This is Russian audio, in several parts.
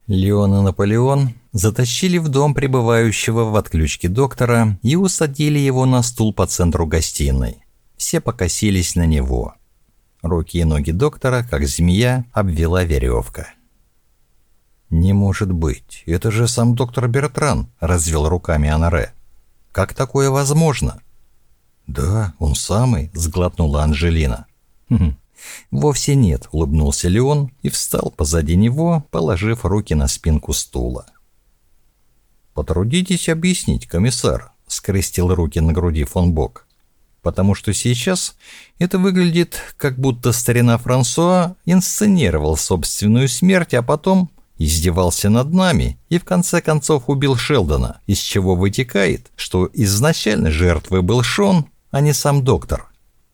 Леон и Наполеон затащили в дом пребывающего в отключке доктора и усадили его на стул по центру гостиной. Все покосились на него. Руки и ноги доктора, как змея, обвела веревка. «Не может быть, это же сам доктор Бертран», — развел руками Анаре. «Как такое возможно?» «Да, он самый», — сглотнула Анжелина. «Вовсе нет», — улыбнулся Леон и встал позади него, положив руки на спинку стула. «Потрудитесь объяснить, комиссар», — скрестил руки на груди фон Бок. «Потому что сейчас это выглядит, как будто старина Франсуа инсценировал собственную смерть, а потом издевался над нами и в конце концов убил Шелдона, из чего вытекает, что изначально жертвой был Шон, а не сам доктор».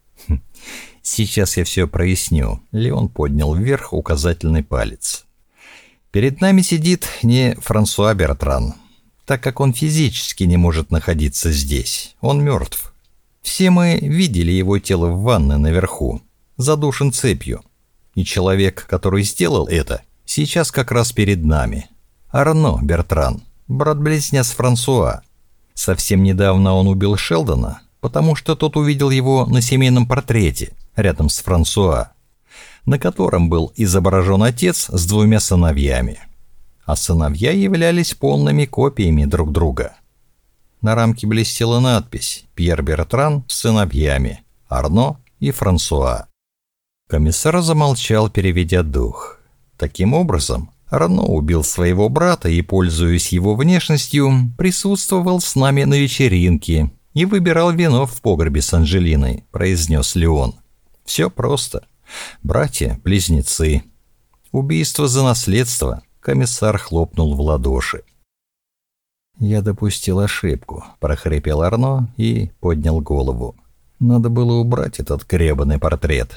«Сейчас я все проясню», — Леон поднял вверх указательный палец. «Перед нами сидит не Франсуа Бертран, так как он физически не может находиться здесь, он мертв. Все мы видели его тело в ванной наверху, задушен цепью. И человек, который сделал это, сейчас как раз перед нами. Арно Бертран, брат-близнец Франсуа. Совсем недавно он убил Шелдона, потому что тот увидел его на семейном портрете рядом с Франсуа, на котором был изображен отец с двумя сыновьями. А сыновья являлись полными копиями друг друга. На рамке блестела надпись «Пьер Бертран с сыновьями, Арно и Франсуа». Комиссар замолчал, переведя дух. Таким образом, Арно убил своего брата и, пользуясь его внешностью, присутствовал с нами на вечеринке и выбирал вино в погребе с Анжелиной, произнес Леон. Все просто. Братья-близнецы. Убийство за наследство. Комиссар хлопнул в ладоши. «Я допустил ошибку», — прохрипел Арно и поднял голову. «Надо было убрать этот гребаный портрет».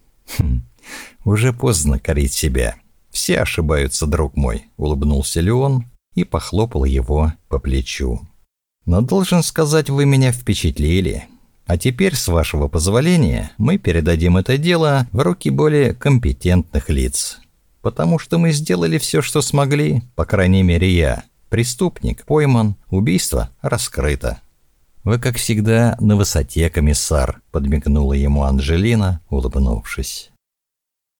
«Уже поздно корить себя. Все ошибаются, друг мой», — улыбнулся Леон и похлопал его по плечу. «Но должен сказать, вы меня впечатлили. А теперь, с вашего позволения, мы передадим это дело в руки более компетентных лиц. Потому что мы сделали все, что смогли, по крайней мере я. Преступник пойман, убийство раскрыто». «Вы, как всегда, на высоте, комиссар», — подмигнула ему Анжелина, улыбнувшись.